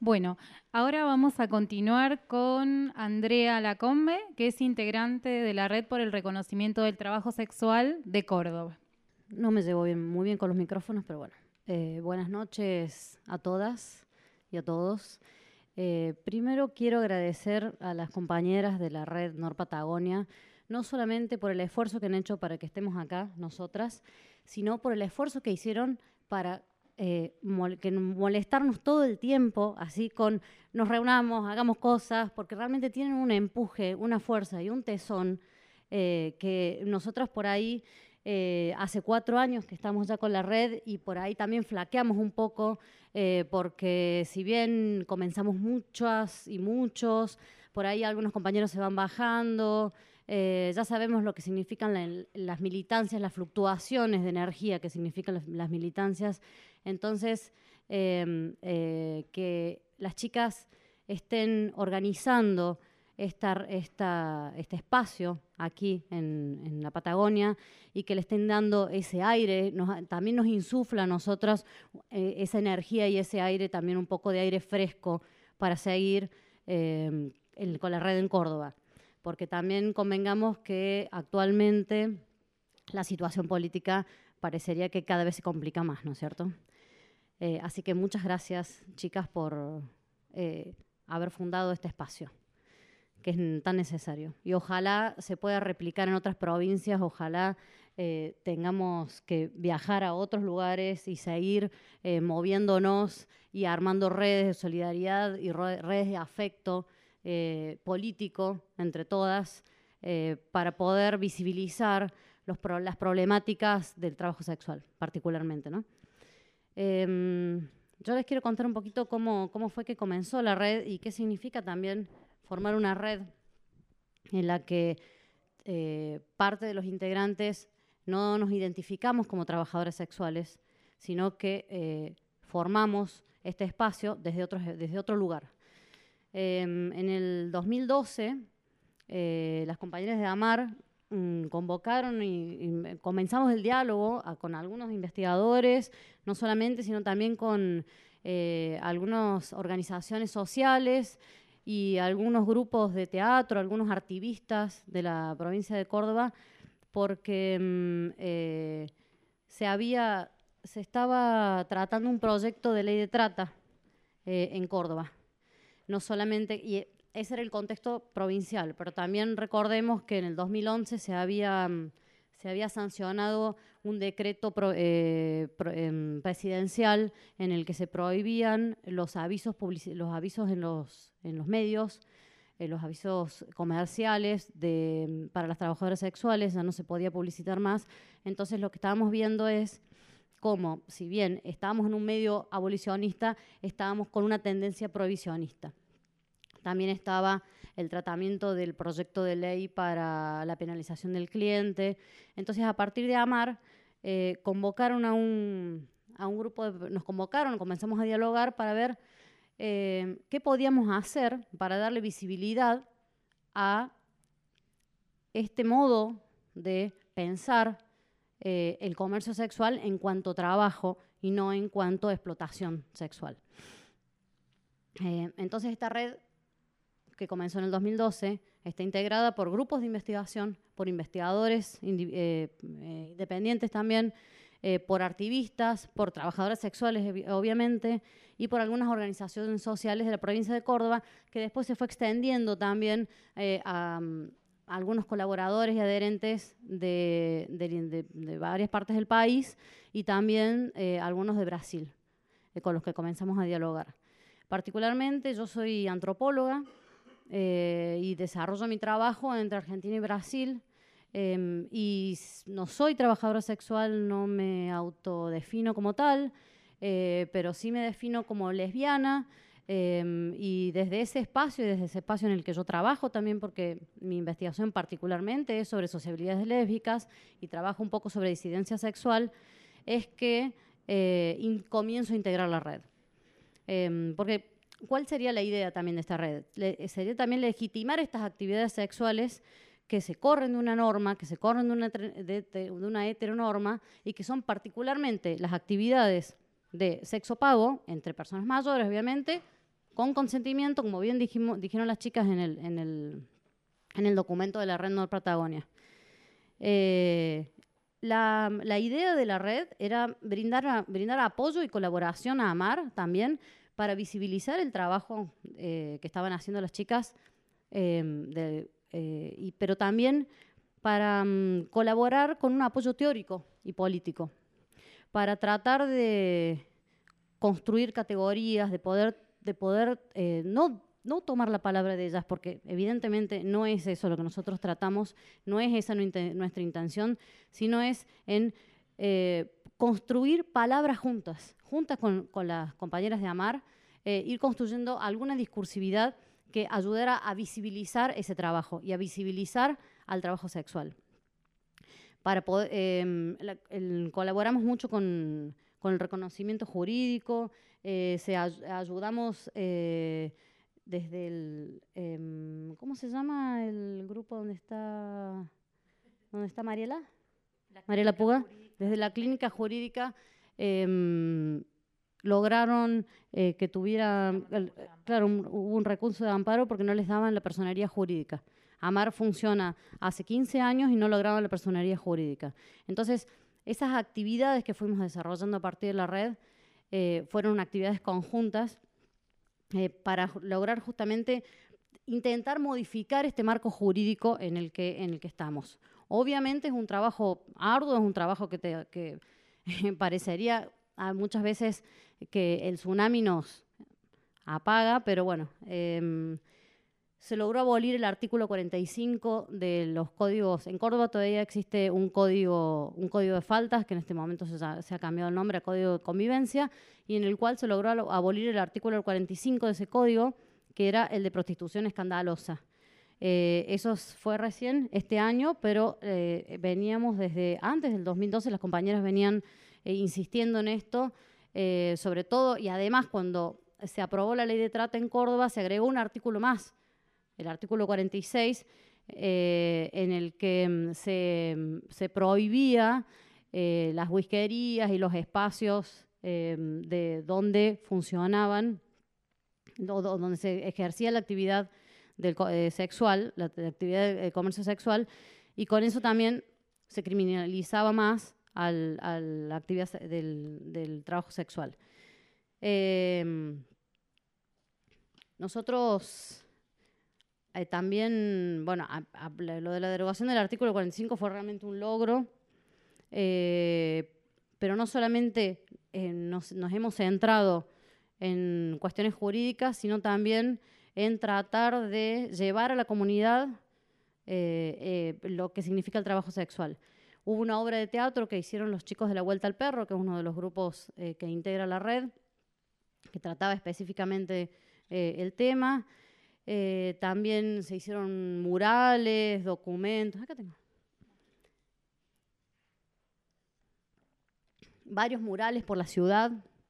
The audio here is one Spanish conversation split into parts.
Bueno, ahora vamos a continuar con Andrea Lacombe, que es integrante de la Red por el Reconocimiento del Trabajo Sexual de Córdoba. No me llevo muy bien con los micrófonos, pero bueno. Buenas noches a todas y a todos. Primero quiero agradecer a las compañeras de la Red Nor Patagonia, no solamente por el esfuerzo que han hecho para que estemos acá, nosotras, sino por el esfuerzo que hicieron para molestarnos todo el tiempo, así con nos reunamos, hagamos cosas, porque realmente tienen un empuje, una fuerza y un tesón que nosotras por ahí hace 4 años que estamos ya con la red y por ahí también flaqueamos un poco porque si bien comenzamos muchas y muchos, por ahí algunos compañeros se van bajando, ya sabemos lo que significan las militancias, las fluctuaciones de energía que significan las militancias. Entonces, que las chicas estén organizando este espacio aquí en la Patagonia y que le estén dando ese aire, también nos insufla a nosotras esa energía y ese aire, también un poco de aire fresco para seguir con la red en Córdoba. Porque también convengamos que actualmente la situación política parecería que cada vez se complica más, ¿no es cierto? Así que muchas gracias, chicas, por haber fundado este espacio que es tan necesario. Y ojalá se pueda replicar en otras provincias, ojalá tengamos que viajar a otros lugares y seguir moviéndonos y armando redes de solidaridad y redes de afecto político entre todas para poder visibilizar las problemáticas del trabajo sexual, particularmente, ¿no? Yo les quiero contar un poquito cómo fue que comenzó la red y qué significa también formar una red en la que parte de los integrantes no nos identificamos como trabajadoras sexuales, sino que formamos este espacio desde otro lugar. En el 2012, las compañeras de AMAR convocaron y comenzamos el diálogo con algunos investigadores, no solamente, sino también con algunas organizaciones sociales y algunos grupos de teatro, algunos activistas de la provincia de Córdoba, porque se estaba tratando un proyecto de ley de trata en Córdoba. No solamente, y ese era el contexto provincial, pero también recordemos que en el 2011 se había sancionado un decreto presidencial en el que se prohibían los avisos en los medios, los avisos comerciales para las trabajadoras sexuales, ya no se podía publicitar más. Entonces lo que estábamos viendo es cómo, si bien estábamos en un medio abolicionista, estábamos con una tendencia prohibicionista. También estaba el tratamiento del proyecto de ley para la penalización del cliente. Entonces, a partir de AMAR, convocaron a un grupo, nos convocaron, comenzamos a dialogar para ver qué podíamos hacer para darle visibilidad a este modo de pensar el comercio sexual en cuanto a trabajo y no en cuanto a explotación sexual. Entonces, esta red que comenzó en el 2012, está integrada por grupos de investigación, por investigadores independientes también, por activistas, por trabajadoras sexuales, obviamente, y por algunas organizaciones sociales de la provincia de Córdoba, que después se fue extendiendo también a algunos colaboradores y adherentes de varias partes del país y también algunos de Brasil, con los que comenzamos a dialogar. Particularmente, yo soy antropóloga, y desarrollo mi trabajo entre Argentina y Brasil y no soy trabajadora sexual, no me autodefino como tal, pero sí me defino como lesbiana y desde ese espacio en el que yo trabajo también, porque mi investigación particularmente es sobre sociabilidades lésbicas y trabajo un poco sobre disidencia sexual, es que comienzo a integrar la red. Porque ¿cuál sería la idea también de esta red? Sería también legitimar estas actividades sexuales que se corren de una norma, que se corren de una heteronorma y que son particularmente las actividades de sexo pago entre personas mayores, obviamente, con consentimiento, como bien dijeron las chicas en el documento de la Red Nord Patagonia. La idea de la red era brindar apoyo y colaboración a AMAR también para visibilizar el trabajo que estaban haciendo las chicas, pero también para colaborar con un apoyo teórico y político, para tratar de construir categorías, de poder no tomar la palabra de ellas, porque evidentemente no es eso lo que nosotros tratamos, no es esa nuestra intención, sino es en construir palabras juntas con las compañeras de AMAR, ir construyendo alguna discursividad que ayudara a visibilizar ese trabajo y a visibilizar al trabajo sexual. Para poder, colaboramos mucho con el reconocimiento jurídico, ayudamos desde el, ¿cómo se llama el grupo donde está Mariela? Mariela Puga. Desde la clínica jurídica lograron que tuviera, claro, hubo un recurso de amparo porque no les daban la personería jurídica. AMAR funciona hace 15 años y no lograban la personería jurídica. Entonces, esas actividades que fuimos desarrollando a partir de la red fueron actividades conjuntas para lograr justamente intentar modificar este marco jurídico en el que estamos. Obviamente es un trabajo arduo, es un trabajo que parecería muchas veces que el tsunami nos apaga, pero bueno, se logró abolir el artículo 45 de los códigos. En Córdoba todavía existe un código de faltas, que en este momento se ha cambiado el nombre a Código de Convivencia, y en el cual se logró abolir el artículo 45 de ese código, que era el de prostitución escandalosa. Eso fue recién este año, pero veníamos desde antes del 2012, las compañeras venían insistiendo en esto, sobre todo, y además cuando se aprobó la ley de trata en Córdoba, se agregó un artículo más, el artículo 46, en el que se prohibía las whiskerías y los espacios de donde funcionaban, donde se ejercía la actividad sexual, la actividad de comercio sexual, y con eso también se criminalizaba más a la actividad del trabajo sexual. Nosotros también, bueno, lo de la derogación del artículo 45 fue realmente un logro, pero no solamente nos hemos centrado en cuestiones jurídicas, sino también en tratar de llevar a la comunidad lo que significa el trabajo sexual. Hubo una obra de teatro que hicieron los chicos de La Vuelta al Perro, que es uno de los grupos que integra la red, que trataba específicamente el tema. También se hicieron murales, documentos. Acá tengo. Varios murales por la ciudad.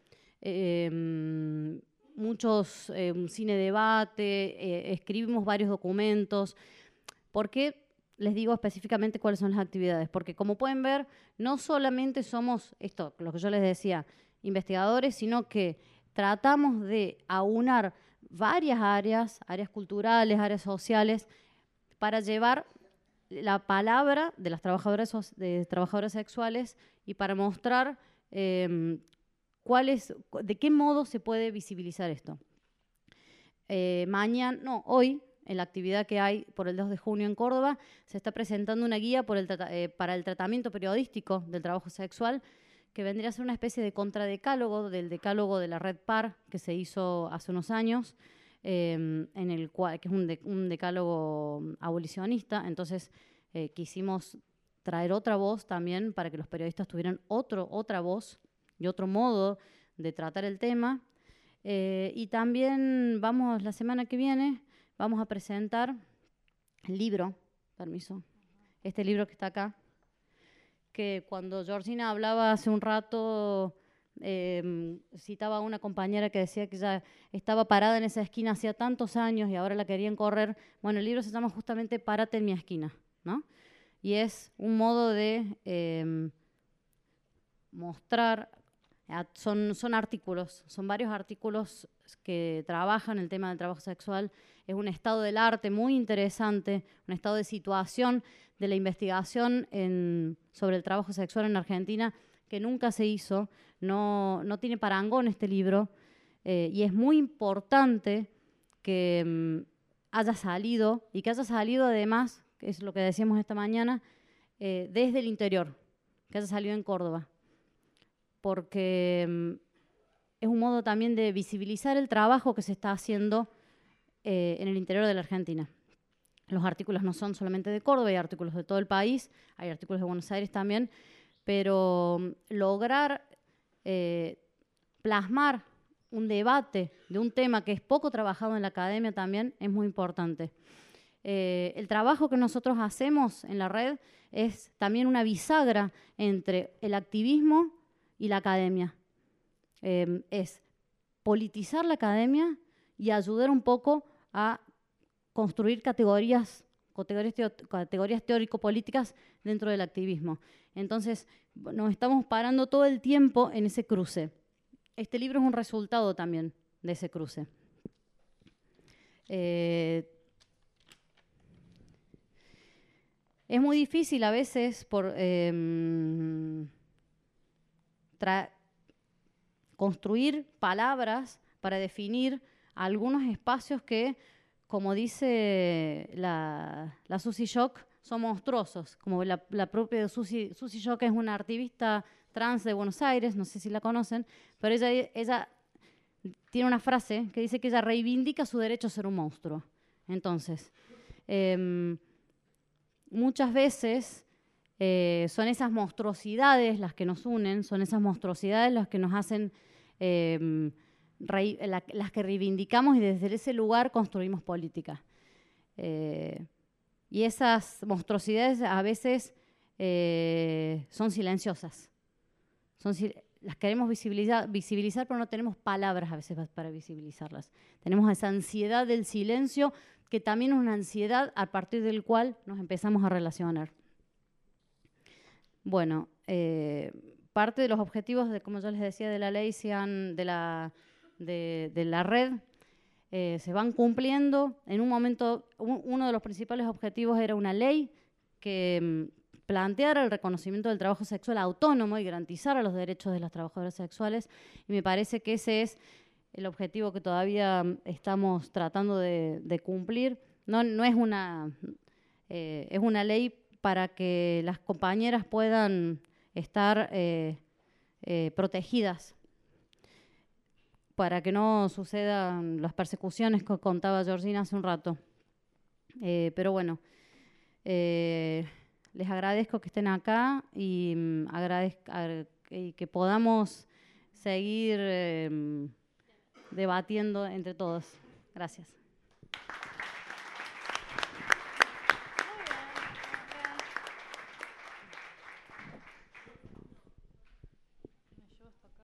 Muchos cine debate, escribimos varios documentos. ¿Por qué les digo específicamente cuáles son las actividades? Porque como pueden ver, no solamente somos, esto, lo que yo les decía, investigadores, sino que tratamos de aunar varias áreas culturales, áreas sociales, para llevar la palabra de las trabajadoras sexuales y para mostrar de qué modo se puede visibilizar esto. Hoy, en la actividad que hay por el 2 de junio en Córdoba, se está presentando una guía para el tratamiento periodístico del trabajo sexual, que vendría a ser una especie de contradecálogo del decálogo de la Red PAR, que se hizo hace unos años, en el cual, que es un decálogo abolicionista. Entonces quisimos traer otra voz también para que los periodistas tuvieran otra voz y otro modo de tratar el tema. Y también la semana que viene vamos a presentar el libro, este libro que está acá, que cuando Georgina hablaba hace un rato, citaba a una compañera que decía que ya estaba parada en esa esquina hacía tantos años y ahora la querían correr. Bueno, el libro se llama justamente Párate en mi esquina, ¿no? Y es un modo de mostrar, son artículos, son varios artículos que trabajan el tema del trabajo sexual. Es un estado del arte muy interesante, un estado de situación de la investigación sobre el trabajo sexual en Argentina que nunca se hizo, no tiene parangón este libro, y es muy importante que haya salido, y que haya salido además, que es lo que decíamos esta mañana, desde el interior, que haya salido en Córdoba, porque es un modo también de visibilizar el trabajo que se está haciendo en el interior de la Argentina. Los artículos no son solamente de Córdoba, hay artículos de todo el país, hay artículos de Buenos Aires también, pero lograr plasmar un debate de un tema que es poco trabajado en la academia también es muy importante. El trabajo que nosotros hacemos en la red es también una bisagra entre el activismo y la academia. Es politizar la academia y ayudar un poco a construir categorías teórico-políticas dentro del activismo. Entonces, nos estamos parando todo el tiempo en ese cruce. Este libro es un resultado también de ese cruce. Es muy difícil a veces construir palabras para definir algunos espacios que, como dice la Susie Shock, son monstruosos. Como la propia Susie Shock es una activista trans de Buenos Aires, no sé si la conocen, pero ella tiene una frase que dice que ella reivindica su derecho a ser un monstruo. Entonces, muchas veces son esas monstruosidades las que nos unen, son esas monstruosidades las que nos hacen, las que reivindicamos y desde ese lugar construimos política. Y esas monstruosidades a veces son silenciosas. Las queremos visibilizar, pero no tenemos palabras a veces para visibilizarlas. Tenemos esa ansiedad del silencio, que también es una ansiedad a partir del cual nos empezamos a relacionar. Bueno, parte de los objetivos, como yo les decía, de la ley, de la red, se van cumpliendo. En un momento, uno de los principales objetivos era una ley que planteara el reconocimiento del trabajo sexual autónomo y garantizara los derechos de las trabajadoras sexuales, y me parece que ese es el objetivo que todavía estamos tratando de cumplir. No es es una ley para que las compañeras puedan estar protegidas, para que no sucedan las persecuciones que contaba Georgina hace un rato. Pero bueno, les agradezco que estén acá y y que podamos seguir debatiendo entre todos. Gracias.